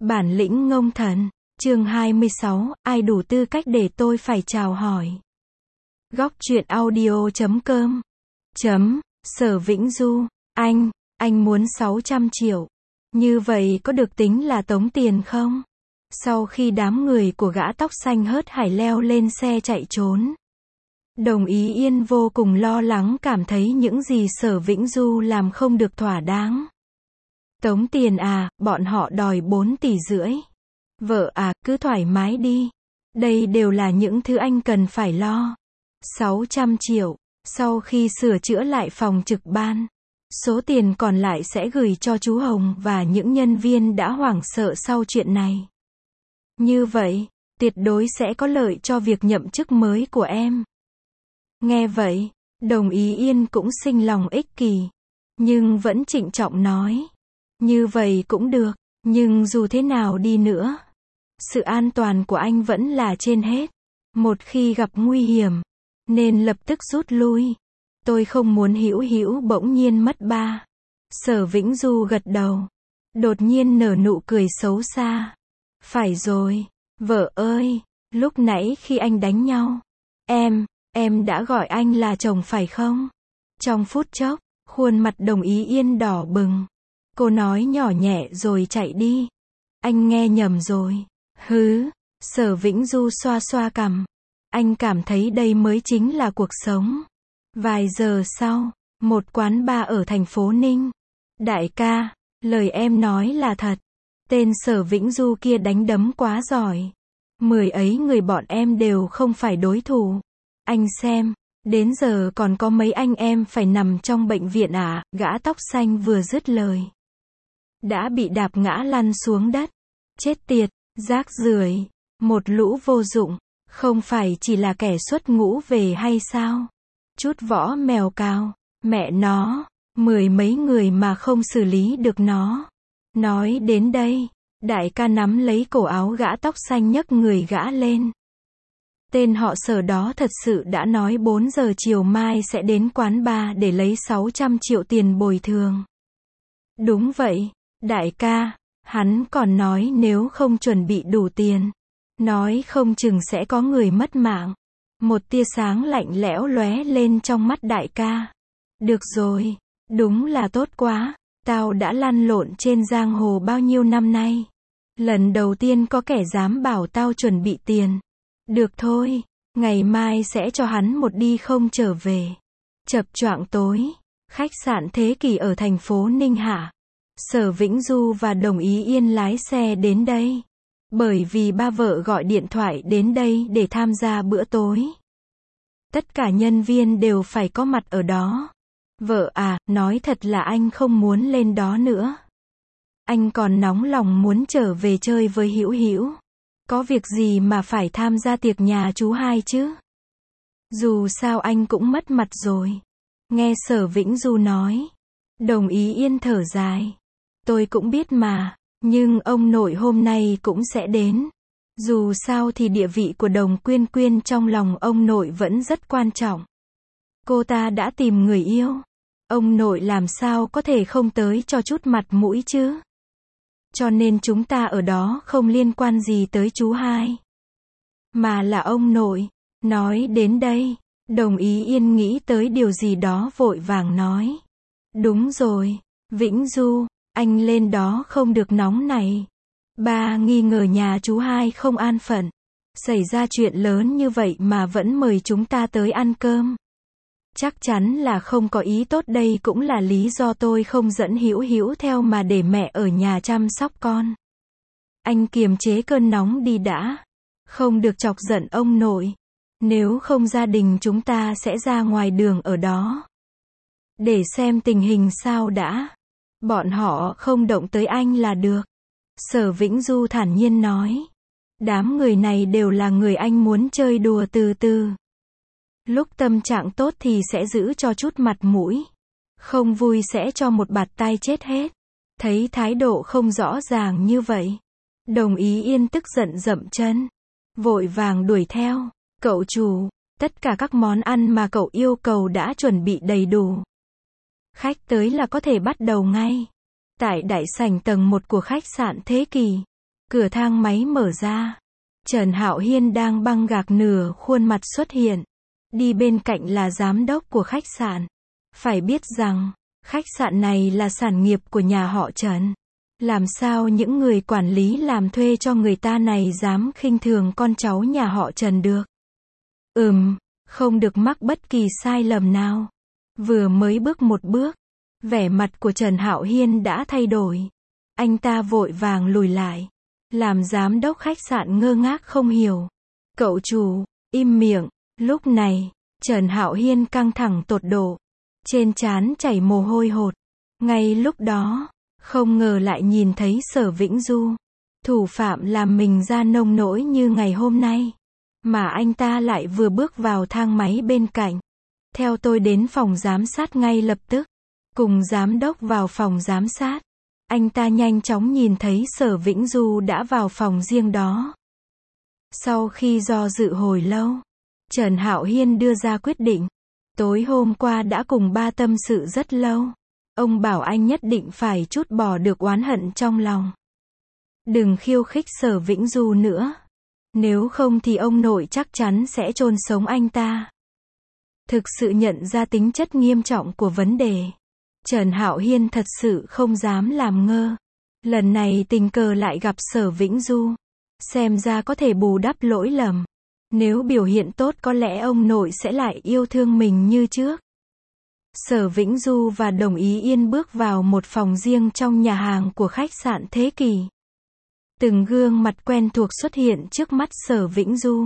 Bản lĩnh ngông thần. Chương 26, ai đủ tư cách để tôi phải chào hỏi. Góc truyện audio.com. Sở Vĩnh Du, anh muốn 600 triệu. Như vậy có được tính là tống tiền không? Sau khi đám người của gã tóc xanh hớt hải leo lên xe chạy trốn, Đồng Ý Yên vô cùng lo lắng, cảm thấy những gì Sở Vĩnh Du làm không được thỏa đáng. Tống tiền à, bọn họ đòi 4,5 tỷ. Vợ à, cứ thoải mái đi. Đây đều là những thứ anh cần phải lo. 600 triệu. Sau khi sửa chữa lại phòng trực ban, số tiền còn lại sẽ gửi cho chú Hồng và những nhân viên đã hoảng sợ sau chuyện này. Như vậy, tuyệt đối sẽ có lợi cho việc nhậm chức mới của em. Nghe vậy, Đồng Ý Yên cũng sinh lòng ích kỷ, nhưng vẫn trịnh trọng nói. Như vậy cũng được, nhưng dù thế nào đi nữa, sự an toàn của anh vẫn là trên hết. Một khi gặp nguy hiểm, nên lập tức rút lui. Tôi không muốn Hữu Hữu bỗng nhiên mất ba. Sở Vĩnh Du gật đầu, đột nhiên nở nụ cười xấu xa. Phải rồi, vợ ơi, lúc nãy khi anh đánh nhau, em đã gọi anh là chồng phải không? Trong phút chốc, khuôn mặt Đồng Ý Yên đỏ bừng. Cô nói nhỏ nhẹ rồi chạy đi. Anh nghe nhầm rồi. Hứ, Sở Vĩnh Du xoa xoa cằm. Anh cảm thấy đây mới chính là cuộc sống. Vài giờ sau, một quán bar ở thành phố Ninh. Đại ca, lời em nói là thật. Tên Sở Vĩnh Du kia đánh đấm quá giỏi. 10 ấy người bọn em đều không phải đối thủ. Anh xem, đến giờ còn có mấy anh em phải nằm trong bệnh viện à? Gã tóc xanh vừa dứt lời, đã bị đạp ngã lăn xuống đất. Chết tiệt, rác rưởi, một lũ vô dụng, không phải chỉ là kẻ xuất ngũ về hay sao? Chút võ mèo cào, mẹ nó, 10 mấy người mà không xử lý được nó. Nói đến đây, đại ca nắm lấy cổ áo gã tóc xanh nhấc người gã lên. Tên họ Sở đó thật sự đã nói 4 giờ chiều mai sẽ đến quán bar để lấy 600 triệu tiền bồi thường. Đúng vậy, đại ca, hắn còn nói nếu không chuẩn bị đủ tiền, nói không chừng sẽ có người mất mạng. Một tia sáng lạnh lẽo lóe lên trong mắt đại ca. Được rồi, đúng là tốt quá, tao đã lăn lộn trên giang hồ bao nhiêu năm nay. Lần đầu tiên có kẻ dám bảo tao chuẩn bị tiền. Được thôi, ngày mai sẽ cho hắn một đi không trở về. Chập choạng tối, khách sạn Thế Kỷ ở thành phố Ninh Hạ. Sở Vĩnh Du và Đồng Ý Yên lái xe đến đây, bởi vì ba vợ gọi điện thoại đến đây để tham gia bữa tối. Tất cả nhân viên đều phải có mặt ở đó. Vợ à, nói thật là anh không muốn lên đó nữa. Anh còn nóng lòng muốn trở về chơi với Hữu Hữu. Có việc gì mà phải tham gia tiệc nhà chú hai chứ? Dù sao anh cũng mất mặt rồi. Nghe Sở Vĩnh Du nói, Đồng Ý Yên thở dài. Tôi cũng biết mà, nhưng ông nội hôm nay cũng sẽ đến. Dù sao thì địa vị của Đồng Quyên Quyên trong lòng ông nội vẫn rất quan trọng. Cô ta đã tìm người yêu. Ông nội làm sao có thể không tới cho chút mặt mũi chứ? Cho nên chúng ta ở đó không liên quan gì tới chú hai, mà là ông nội. Nói đến đây, Đồng Ý Yên nghĩ tới điều gì đó vội vàng nói. Đúng rồi, Vĩnh Du, anh lên đó không được nóng này. Ba nghi ngờ nhà chú hai không an phận. Xảy ra chuyện lớn như vậy mà vẫn mời chúng ta tới ăn cơm. Chắc chắn là không có ý tốt, đây cũng là lý do tôi không dẫn Hữu Hữu theo mà để mẹ ở nhà chăm sóc con. Anh kiềm chế cơn nóng đi đã. Không được chọc giận ông nội. Nếu không gia đình chúng ta sẽ ra ngoài đường ở đó, để xem tình hình sao đã. Bọn họ không động tới anh là được. Sở Vĩnh Du thản nhiên nói. Đám người này đều là người anh muốn chơi đùa từ từ. Lúc tâm trạng tốt thì sẽ giữ cho chút mặt mũi. Không vui sẽ cho một bạt tai chết hết. Thấy thái độ không rõ ràng như vậy, Đồng Ý Yên tức giận dậm chân, vội vàng đuổi theo. Cậu chủ, tất cả các món ăn mà cậu yêu cầu đã chuẩn bị đầy đủ. Khách tới là có thể bắt đầu ngay. Tại đại sảnh tầng 1 của khách sạn Thế Kỷ. Cửa thang máy mở ra. Trần Hạo Hiên đang băng gạc nửa khuôn mặt xuất hiện. Đi bên cạnh là giám đốc của khách sạn. Phải biết rằng, khách sạn này là sản nghiệp của nhà họ Trần. Làm sao những người quản lý làm thuê cho người ta này dám khinh thường con cháu nhà họ Trần được? Không được mắc bất kỳ sai lầm nào. Vừa mới bước một bước, vẻ mặt của Trần Hạo Hiên đã thay đổi. Anh ta vội vàng lùi lại, làm giám đốc khách sạn ngơ ngác không hiểu. Cậu chủ, im miệng. Lúc này, Trần Hạo Hiên căng thẳng tột độ. Trên trán chảy mồ hôi hột. Ngay lúc đó, không ngờ lại nhìn thấy Sở Vĩnh Du. Thủ phạm làm mình ra nông nỗi như ngày hôm nay. Mà anh ta lại vừa bước vào thang máy bên cạnh. Theo tôi đến phòng giám sát ngay lập tức. Cùng giám đốc vào phòng giám sát. Anh ta nhanh chóng nhìn thấy Sở Vĩnh Du đã vào phòng riêng đó. Sau khi do dự hồi lâu, Trần Hạo Hiên đưa ra quyết định. Tối hôm qua đã cùng ba tâm sự rất lâu. Ông bảo anh nhất định phải trút bỏ được oán hận trong lòng. Đừng khiêu khích Sở Vĩnh Du nữa. Nếu không thì ông nội chắc chắn sẽ chôn sống anh ta. Thực sự nhận ra tính chất nghiêm trọng của vấn đề. Trần Hạo Hiên thật sự không dám làm ngơ. Lần này tình cờ lại gặp Sở Vĩnh Du. Xem ra có thể bù đắp lỗi lầm. Nếu biểu hiện tốt có lẽ ông nội sẽ lại yêu thương mình như trước. Sở Vĩnh Du và Đồng Ý Yên bước vào một phòng riêng trong nhà hàng của khách sạn Thế Kỷ. Từng gương mặt quen thuộc xuất hiện trước mắt Sở Vĩnh Du.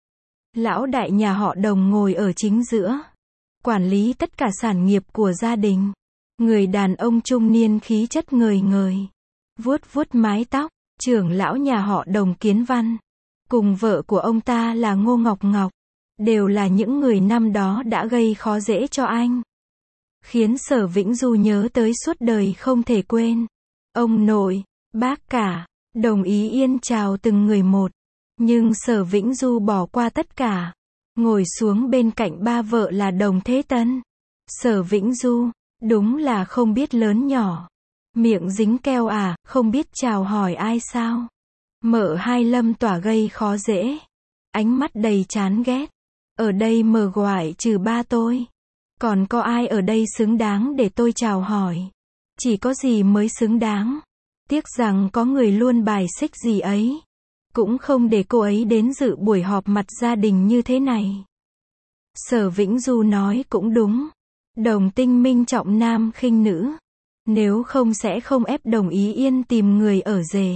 Lão đại nhà họ Đồng ngồi ở chính giữa. Quản lý tất cả sản nghiệp của gia đình. Người đàn ông trung niên khí chất ngời ngời. Vuốt vuốt mái tóc. Trưởng lão nhà họ Đồng Kiến Văn. Cùng vợ của ông ta là Ngô Ngọc Ngọc. Đều là những người năm đó đã gây khó dễ cho anh. Khiến Sở Vĩnh Du nhớ tới suốt đời không thể quên. Ông nội, bác cả, Đồng Ý Yên chào từng người một. Nhưng Sở Vĩnh Du bỏ qua tất cả. Ngồi xuống bên cạnh ba vợ là Đồng Thế Tân. Sở Vĩnh Du, đúng là không biết lớn nhỏ. Miệng dính keo à, không biết chào hỏi ai sao. Mợ hai Lâm tỏa gây khó dễ. Ánh mắt đầy chán ghét. Ở đây mờ ngoại trừ ba tôi. Còn có ai ở đây xứng đáng để tôi chào hỏi? Chỉ có gì mới xứng đáng. Tiếc rằng có người luôn bài xích gì ấy. Cũng không để cô ấy đến dự buổi họp mặt gia đình như thế này. Sở Vĩnh Du nói cũng đúng. Đồng Tinh Minh trọng nam khinh nữ. Nếu không sẽ không ép Đồng Ý Yên tìm người ở rể.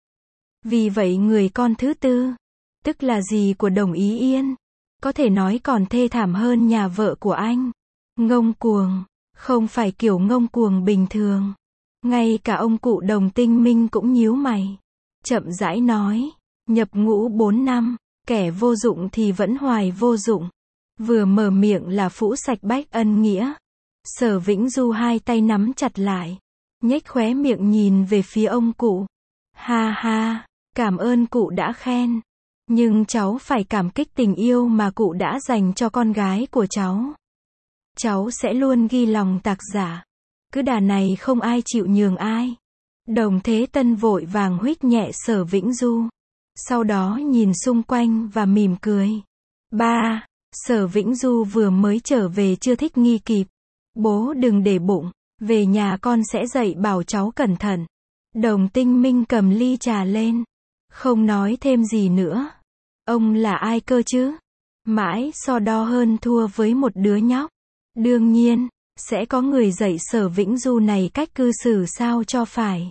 Vì vậy người con thứ tư, tức là dì của Đồng Ý Yên, có thể nói còn thê thảm hơn nhà vợ của anh. Ngông cuồng, không phải kiểu ngông cuồng bình thường. Ngay cả ông cụ Đồng Tinh Minh cũng nhíu mày. Chậm rãi nói, nhập ngũ 4 năm, kẻ vô dụng thì vẫn hoài vô dụng. Vừa mở miệng là phũ sạch bách ân nghĩa. Sở Vĩnh Du hai tay nắm chặt lại, nhếch khóe miệng nhìn về phía ông cụ. Ha ha, cảm ơn cụ đã khen. Nhưng cháu phải cảm kích tình yêu mà cụ đã dành cho con gái của cháu. Cháu sẽ luôn ghi lòng tạc giả. Cứ đà này không ai chịu nhường ai. Đồng Thế Tân vội vàng huých nhẹ Sở Vĩnh Du. Sau đó nhìn xung quanh và mỉm cười. Ba, Sở Vĩnh Du vừa mới trở về chưa thích nghi kịp. Bố đừng để bụng. Về nhà con sẽ dạy bảo cháu cẩn thận. Đồng Tinh Minh cầm ly trà lên. Không nói thêm gì nữa. Ông là ai cơ chứ? Mãi so đo hơn thua với một đứa nhóc. Đương nhiên, sẽ có người dạy Sở Vĩnh Du này cách cư xử sao cho phải.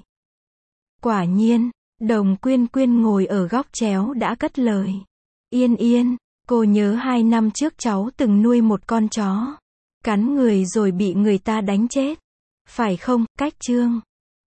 Quả nhiên, Đồng Quyên Quyên ngồi ở góc chéo đã cất lời. Yên Yên, cô nhớ 2 năm trước cháu từng nuôi một con chó. Cắn người rồi bị người ta đánh chết. Phải không, Cách Trương?